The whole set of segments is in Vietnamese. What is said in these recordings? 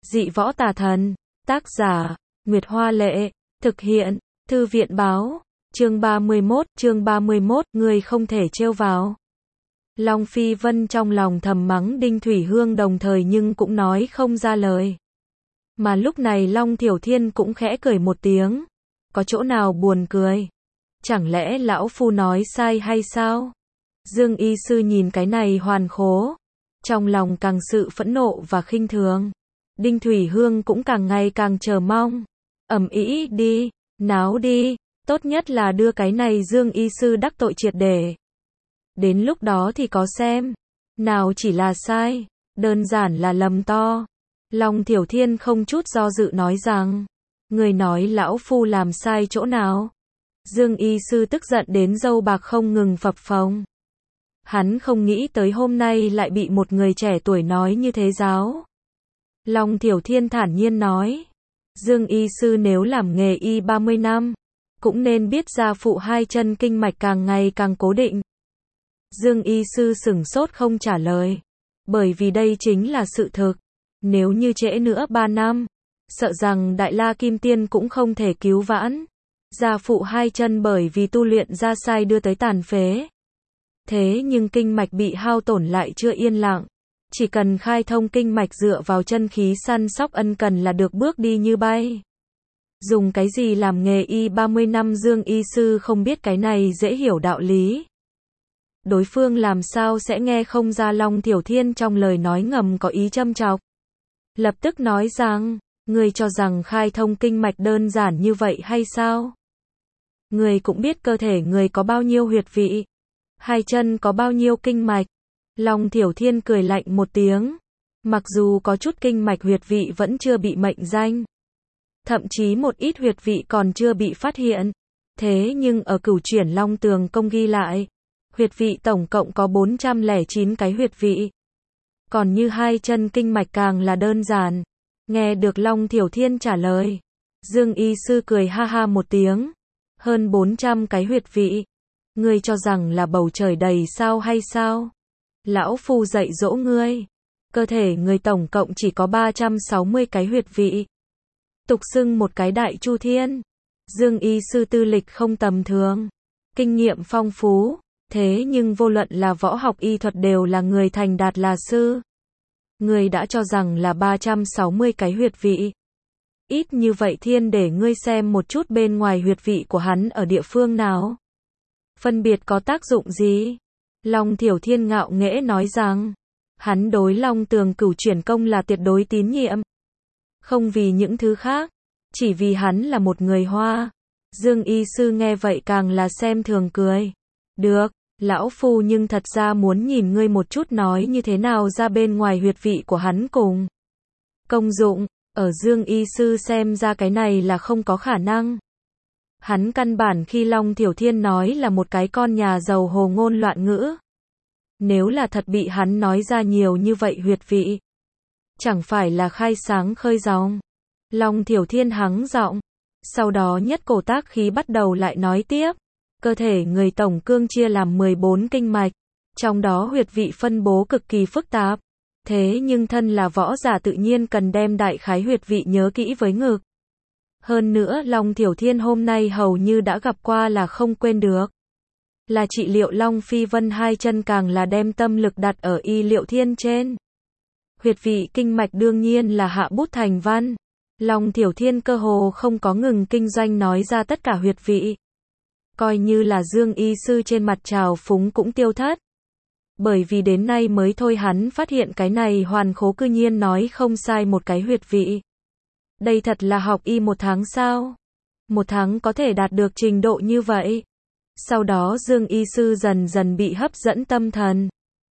Dị võ tà thần. Tác giả, Nguyệt Hoa Lệ. Thực hiện, Thư viện báo. Chương 31, người không thể trêu vào. Long Phi Vân trong lòng thầm mắng Đinh Thủy Hương đồng thời nhưng cũng nói không ra lời. Mà lúc này Long Thiểu Thiên cũng khẽ cười một tiếng. Có chỗ nào buồn cười? Chẳng lẽ lão phu nói sai hay sao? Dương y sư nhìn cái này hoàn khố. Trong lòng càng sự phẫn nộ và khinh thường. Đinh Thủy Hương cũng càng ngày càng chờ mong. Ầm ĩ đi, náo đi, tốt nhất là đưa cái này Dương y sư đắc tội triệt để. Đến lúc đó thì có xem. Nào chỉ là sai, đơn giản là lầm to. Long Thiểu Thiên không chút do dự nói rằng, người nói lão phu làm sai chỗ nào? Dương y sư tức giận đến râu bạc không ngừng phập phồng. Hắn không nghĩ tới hôm nay lại bị một người trẻ tuổi nói như thế giáo. Long Thiểu Thiên thản nhiên nói, Dương y sư nếu làm nghề y 30 năm, cũng nên biết gia phụ hai chân kinh mạch càng ngày càng cố định. Dương y sư sửng sốt không trả lời, bởi vì đây chính là sự thực. Nếu như trễ nữa 3 năm, sợ rằng Đại La Kim Tiên cũng không thể cứu vãn. Gia phụ hai chân bởi vì tu luyện ra sai đưa tới tàn phế. Thế nhưng kinh mạch bị hao tổn lại chưa yên lặng. Chỉ cần khai thông kinh mạch dựa vào chân khí săn sóc ân cần là được bước đi như bay. Dùng cái gì làm nghề y 30 năm? Dương y sư không biết cái này dễ hiểu đạo lý. Đối phương làm sao sẽ nghe không ra Long Thiểu Thiên trong lời nói ngầm có ý châm chọc. Lập tức nói rằng, người cho rằng khai thông kinh mạch đơn giản như vậy hay sao? Người cũng biết cơ thể người có bao nhiêu huyệt vị, hai chân có bao nhiêu kinh mạch. Long Thiểu Thiên cười lạnh một tiếng. Mặc dù có chút kinh mạch huyệt vị vẫn chưa bị mệnh danh, thậm chí một ít huyệt vị còn chưa bị phát hiện. Thế nhưng ở Cửu Chuyển Long Tường Công ghi lại, huyệt vị tổng cộng có 409 cái huyệt vị. Còn như hai chân kinh mạch càng là đơn giản. Nghe được Long Thiểu Thiên trả lời, Dương y sư cười ha ha một tiếng. Hơn 400 cái huyệt vị. Ngươi cho rằng là bầu trời đầy sao hay sao? Lão phu dạy dỗ ngươi. Cơ thể người tổng cộng chỉ có 360 cái huyệt vị. Tục xưng một cái đại chu thiên. Dương y sư tư lịch không tầm thường, kinh nghiệm phong phú. Thế nhưng vô luận là võ học y thuật đều là người thành đạt là sư. Ngươi đã cho rằng là 360 cái huyệt vị. Ít như vậy thiên để ngươi xem một chút bên ngoài huyệt vị của hắn ở địa phương nào. Phân biệt có tác dụng gì? Long Thiểu Thiên ngạo nghễ nói rằng, hắn đối Long Tường Cửu Chuyển Công là tuyệt đối tín nhiệm. Không vì những thứ khác, chỉ vì hắn là một người Hoa. Dương y sư nghe vậy càng là xem thường cười. Được, lão phu nhưng thật ra muốn nhìn ngươi một chút nói như thế nào ra bên ngoài huyệt vị của hắn cùng công dụng. Ở Dương y sư xem ra cái này là không có khả năng. Hắn căn bản khi Long Thiểu Thiên nói là một cái con nhà giàu hồ ngôn loạn ngữ. Nếu là thật bị hắn nói ra nhiều như vậy huyệt vị, chẳng phải là khai sáng khơi dòng. Long Thiểu Thiên hắng giọng, sau đó nhất cổ tác khí bắt đầu lại nói tiếp. Cơ thể người tổng cương chia làm 14 kinh mạch, trong đó huyệt vị phân bố cực kỳ phức tạp. Thế nhưng thân là võ giả tự nhiên cần đem đại khái huyệt vị nhớ kỹ với ngực. Hơn nữa Long Thiểu Thiên hôm nay hầu như đã gặp qua là không quên được. Là trị liệu Long Phi Vân hai chân càng là đem tâm lực đặt ở y liệu thiên trên. Huyệt vị kinh mạch đương nhiên là hạ bút thành văn. Long Thiểu Thiên cơ hồ không có ngừng kinh doanh nói ra tất cả huyệt vị. Coi như là Dương y sư trên mặt trào phúng cũng tiêu thất. Bởi vì đến nay mới thôi hắn phát hiện cái này hoàn khố cư nhiên nói không sai một cái huyệt vị. Đây thật là học y 1 tháng sao? 1 tháng có thể đạt được trình độ như vậy. Sau đó Dương y sư dần dần bị hấp dẫn tâm thần.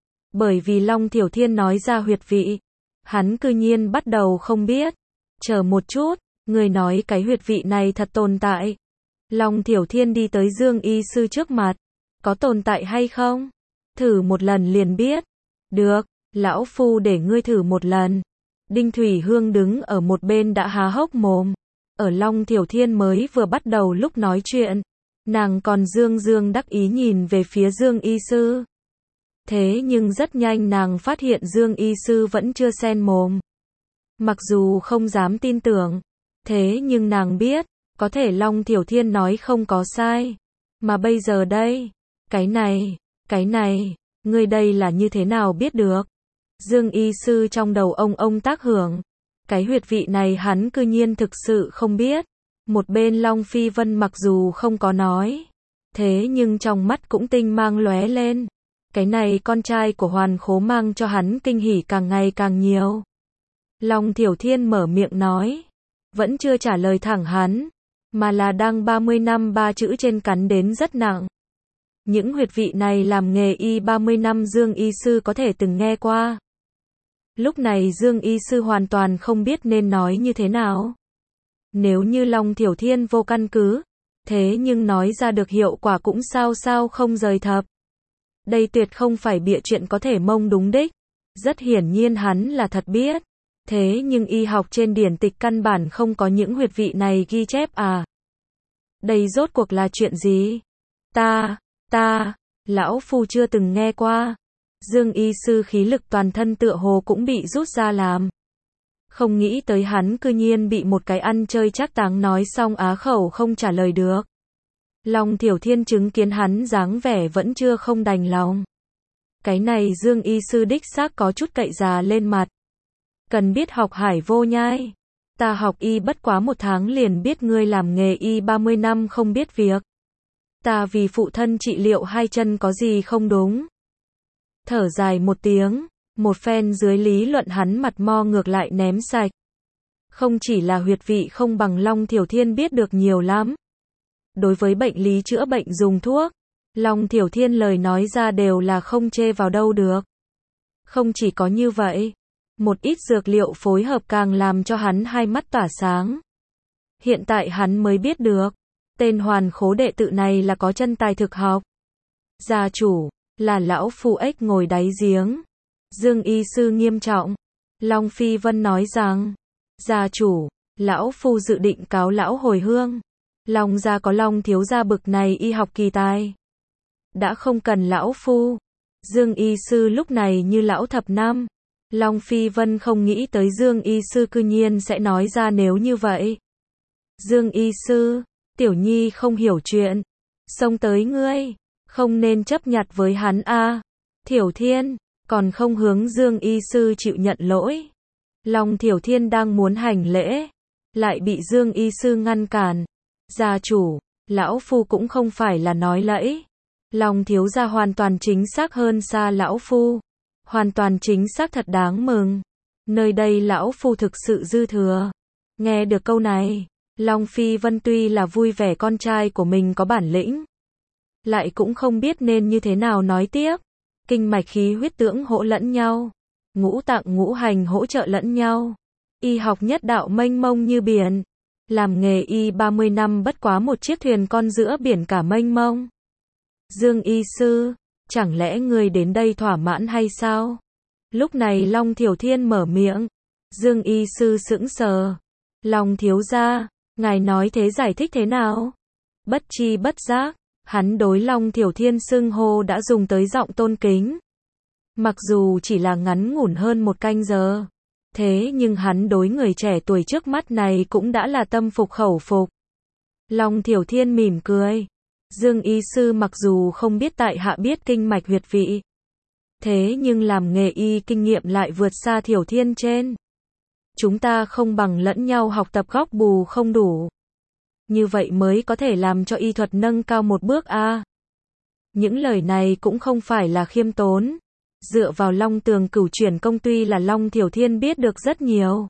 Bởi vì Long Thiểu Thiên nói ra huyệt vị, hắn cư nhiên bắt đầu không biết. Chờ một chút, người nói cái huyệt vị này thật tồn tại. Long Thiểu Thiên đi tới Dương y sư trước mặt. Có tồn tại hay không? Thử một lần liền biết. Được, lão phu để ngươi thử một lần. Đinh Thủy Hương đứng ở một bên đã há hốc mồm. Ở Long Thiểu Thiên mới vừa bắt đầu lúc nói chuyện, nàng còn dương đắc ý nhìn về phía Dương y sư. Thế nhưng rất nhanh nàng phát hiện Dương y sư vẫn chưa sen mồm. Mặc dù không dám tin tưởng, thế nhưng nàng biết, có thể Long Thiểu Thiên nói không có sai. Mà bây giờ đây, cái này, ngươi đây là như thế nào biết được? Dương y sư trong đầu ông tác hưởng. Cái huyệt vị này hắn cư nhiên thực sự không biết. Một bên Long Phi Vân mặc dù không có nói, thế nhưng trong mắt cũng tinh mang lóe lên. Cái này con trai của Hoàn Khố mang cho hắn kinh hỉ càng ngày càng nhiều. Long Thiểu Thiên mở miệng nói, vẫn chưa trả lời thẳng hắn, mà là đang 30 năm ba chữ trên cắn đến rất nặng. Những huyệt vị này làm nghề y 30 năm Dương y sư có thể từng nghe qua. Lúc này Dương y sư hoàn toàn không biết nên nói như thế nào. Nếu như Long Thiểu Thiên vô căn cứ, thế nhưng nói ra được hiệu quả cũng sao không rời thập. Đây tuyệt không phải bịa chuyện có thể mông đúng đích. Rất hiển nhiên hắn là thật biết. Thế nhưng y học trên điển tịch căn bản không có những huyệt vị này ghi chép à. Đây rốt cuộc là chuyện gì? Lão phu chưa từng nghe qua. Dương y sư khí lực toàn thân tựa hồ cũng bị rút ra làm. Không nghĩ tới hắn cư nhiên bị một cái ăn chơi trác táng nói xong á khẩu không trả lời được. Long Thiểu Thiên chứng kiến hắn dáng vẻ vẫn chưa không đành lòng. Cái này Dương y sư đích xác có chút cậy già lên mặt. Cần biết học hải vô nhai. Ta học y bất quá 1 tháng liền biết ngươi làm nghề y 30 năm không biết việc. Ta vì phụ thân trị liệu 2 chân có gì không đúng. Thở dài một tiếng, một phen dưới lý luận hắn mặt mo ngược lại ném sạch. Không chỉ là huyệt vị không bằng Long Thiểu Thiên biết được nhiều lắm. Đối với bệnh lý chữa bệnh dùng thuốc, Long Thiểu Thiên lời nói ra đều là không chê vào đâu được. Không chỉ có như vậy, một ít dược liệu phối hợp càng làm cho hắn hai mắt tỏa sáng. Hiện tại hắn mới biết được, tên Hoàn Khố đệ tử này là có chân tài thực học. Gia chủ, là lão phu ếch ngồi đáy giếng. Dương y sư nghiêm trọng. Long Phi Vân nói rằng, gia chủ, lão phu dự định cáo lão hồi hương. Long gia có Long thiếu gia bực này y học kỳ tài. Đã không cần lão phu. Dương y sư lúc này như lão thập năm. Long Phi Vân không nghĩ tới Dương y sư cư nhiên sẽ nói ra nếu như vậy. Dương y sư, tiểu nhi không hiểu chuyện. Xông tới ngươi, không nên chấp nhặt với hắn a. Thiểu Thiên, còn không hướng Dương y sư chịu nhận lỗi. Long Thiểu Thiên đang muốn hành lễ, lại bị Dương y sư ngăn cản. Gia chủ, lão phu cũng không phải là nói lẫy. Long thiếu gia hoàn toàn chính xác hơn xa lão phu. Hoàn toàn chính xác thật đáng mừng. Nơi đây lão phu thực sự dư thừa. Nghe được câu này, Long Phi Vân tuy là vui vẻ con trai của mình có bản lĩnh, lại cũng không biết nên như thế nào nói tiếp. Kinh mạch khí huyết dưỡng hỗ lẫn nhau, ngũ tạng ngũ hành hỗ trợ lẫn nhau. Y học nhất đạo mênh mông như biển. Làm nghề y 30 năm bất quá một chiếc thuyền con giữa biển cả mênh mông. Dương y sư, chẳng lẽ ngươi đến đây thỏa mãn hay sao? Lúc này Long Thiểu Thiên mở miệng. Dương y sư sững sờ. Long thiếu gia, ngài nói thế giải thích thế nào? Bất chi bất giác, hắn đối Long Thiểu Thiên xưng hô đã dùng tới giọng tôn kính. Mặc dù chỉ là ngắn ngủn hơn 1 canh giờ, thế nhưng hắn đối người trẻ tuổi trước mắt này cũng đã là tâm phục khẩu phục. Long Thiểu Thiên mỉm cười. Dương y sư mặc dù không biết tại hạ biết kinh mạch huyệt vị, thế nhưng làm nghề y kinh nghiệm lại vượt xa Thiểu Thiên trên. Chúng ta không bằng lẫn nhau học tập góc bù không đủ. Như vậy mới có thể làm cho y thuật nâng cao một bước a. Những lời này cũng không phải là khiêm tốn. Dựa vào Long Tường Cửu chuyển công tuy là Long Thiểu Thiên biết được rất nhiều,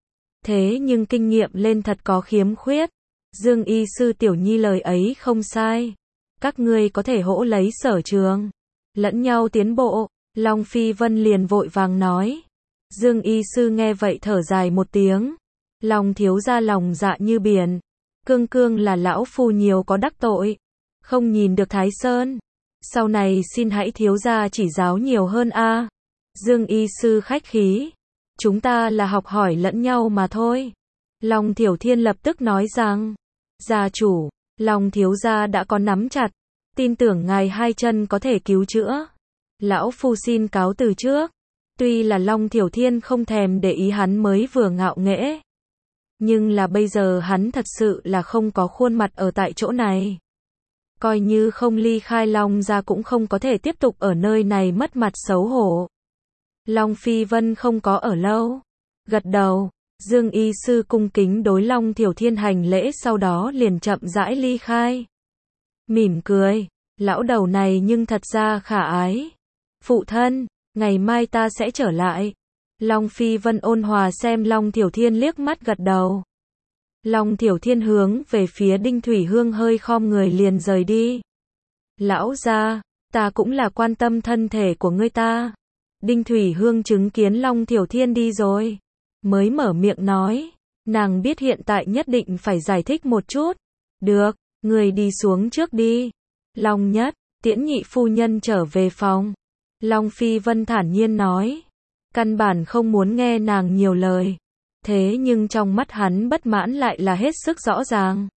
thế nhưng kinh nghiệm lên thật có khiếm khuyết. Dương y sư tiểu nhi lời ấy không sai. Các ngươi có thể hỗ lấy sở trường, lẫn nhau tiến bộ. Long Phi Vân liền vội vàng nói. Dương y sư nghe vậy thở dài một tiếng. Long thiếu gia lòng dạ như biển. Cương cương là lão phu nhiều có đắc tội. Không nhìn được Thái Sơn. Sau này xin hãy thiếu gia chỉ giáo nhiều hơn a. Dương y sư khách khí. Chúng ta là học hỏi lẫn nhau mà thôi. Long Thiểu Thiên lập tức nói rằng. Gia chủ, Long thiếu gia đã có nắm chặt. Tin tưởng ngài 2 chân có thể cứu chữa. Lão phu xin cáo từ trước. Tuy là Long Thiểu Thiên không thèm để ý hắn mới vừa ngạo nghễ. Nhưng là bây giờ hắn thật sự là không có khuôn mặt ở tại chỗ này. Coi như không ly khai Long gia cũng không có thể tiếp tục ở nơi này mất mặt xấu hổ. Long Phi Vân không có ở lâu. Gật đầu, Dương y sư cung kính đối Long Thiểu Thiên hành lễ sau đó liền chậm rãi ly khai. Mỉm cười, lão đầu này nhưng thật ra khả ái. Phụ thân, ngày mai ta sẽ trở lại. Long Phi Vân ôn hòa xem Long Thiểu Thiên liếc mắt gật đầu. Long Thiểu Thiên hướng về phía Đinh Thủy Hương hơi khom người liền rời đi. Lão gia, ta cũng là quan tâm thân thể của ngươi ta. Đinh Thủy Hương chứng kiến Long Thiểu Thiên đi rồi, mới mở miệng nói, nàng biết hiện tại nhất định phải giải thích một chút. Được, người đi xuống trước đi. Long Nhất, tiễn nhị phu nhân trở về phòng. Long Phi Vân thản nhiên nói, căn bản không muốn nghe nàng nhiều lời. Thế nhưng trong mắt hắn bất mãn lại là hết sức rõ ràng.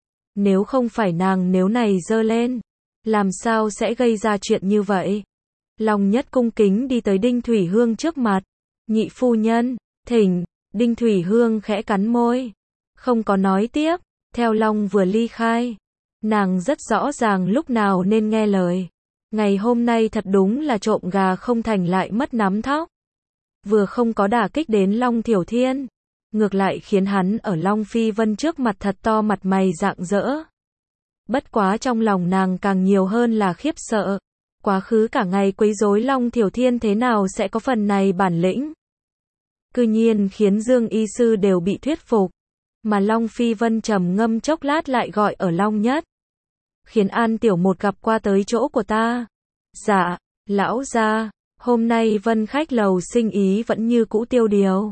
Nếu không phải nàng nếu này dơ lên, làm sao sẽ gây ra chuyện như vậy? Long Nhất cung kính đi tới Đinh Thủy Hương trước mặt. Nhị phu nhân, thỉnh. Đinh Thủy Hương khẽ cắn môi, không có nói tiếp. Theo Long vừa ly khai, nàng rất rõ ràng lúc nào nên nghe lời. Ngày hôm nay thật đúng là trộm gà không thành lại mất nắm thóc. Vừa không có đả kích đến Long Thiểu Thiên, ngược lại khiến hắn ở Long Phi Vân trước mặt thật to mặt mày rạng rỡ. Bất quá trong lòng nàng càng nhiều hơn là khiếp sợ. Quá khứ cả ngày quấy rối Long Thiểu Thiên thế nào sẽ có phần này bản lĩnh. Cư nhiên khiến Dương y sư đều bị thuyết phục. Mà Long Phi Vân trầm ngâm chốc lát lại gọi ở Long Nhất. Khiến An Tiểu Một gặp qua tới chỗ của ta. Dạ, lão gia, hôm nay Vân khách lầu sinh ý vẫn như cũ tiêu điều.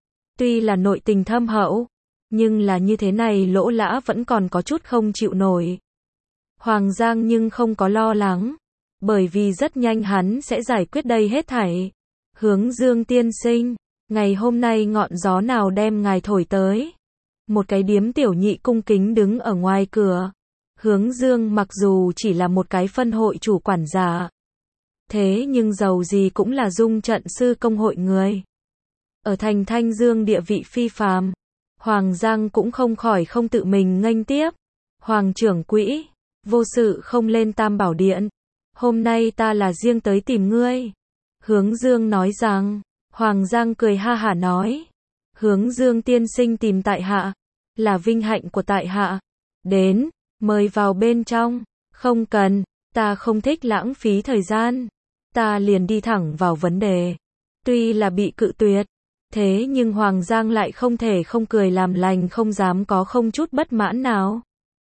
Tuy là nội tình thâm hậu, nhưng là như thế này Lỗ Lã vẫn còn có chút không chịu nổi. Hoàng Giang nhưng không có lo lắng, bởi vì rất nhanh hắn sẽ giải quyết đây hết thảy. Hướng Dương tiên sinh, ngày hôm nay ngọn gió nào đem ngài thổi tới? Một cái điếm tiểu nhị cung kính đứng ở ngoài cửa. Hướng Dương mặc dù chỉ là một cái phân hội chủ quản giả, thế nhưng dầu gì cũng là dung trận sư công hội người. Ở thành Thanh Dương địa vị phi phàm, Hoàng Giang cũng không khỏi không tự mình nghênh tiếp. Hoàng trưởng quỹ, vô sự không lên Tam Bảo Điện. Hôm nay ta là riêng tới tìm ngươi. Hướng Dương nói rằng, Hoàng Giang cười ha hả nói. Hướng Dương tiên sinh tìm tại hạ, là vinh hạnh của tại hạ. Đến, mời vào bên trong. Không cần, ta không thích lãng phí thời gian. Ta liền đi thẳng vào vấn đề. Tuy là bị cự tuyệt, thế nhưng Hoàng Giang lại không thể không cười làm lành không dám có không chút bất mãn nào.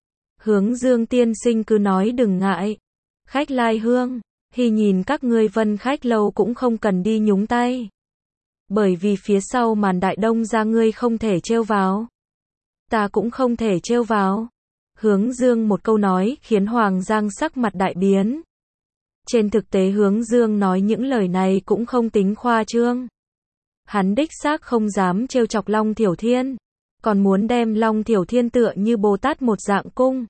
Hướng Dương tiên sinh cứ nói đừng ngại. Khách lai hương, thì nhìn các ngươi Vân khách lâu cũng không cần đi nhúng tay. Bởi vì phía sau màn Đại Đông ra ngươi không thể trêu vào. Ta cũng không thể trêu vào. Hướng Dương một câu nói khiến Hoàng Giang sắc mặt đại biến. Trên thực tế Hướng Dương nói những lời này cũng không tính khoa trương. Hắn đích xác không dám trêu chọc Long Thiểu Thiên, còn muốn đem Long Thiểu Thiên tựa như Bồ Tát một dạng cung.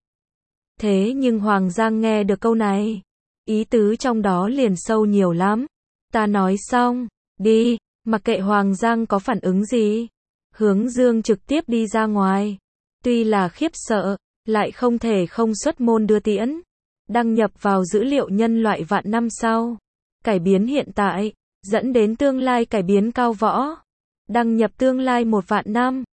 Thế nhưng Hoàng Giang nghe được câu này, ý tứ trong đó liền sâu nhiều lắm. Ta nói xong, đi, mặc kệ Hoàng Giang có phản ứng gì. Hướng Dương trực tiếp đi ra ngoài. Tuy là khiếp sợ, lại không thể không xuất môn đưa tiễn. Đăng nhập vào dữ liệu nhân loại vạn năm sau. Cải biến hiện tại, dẫn đến tương lai cải biến cao võ. Đăng nhập tương lai 1 vạn năm.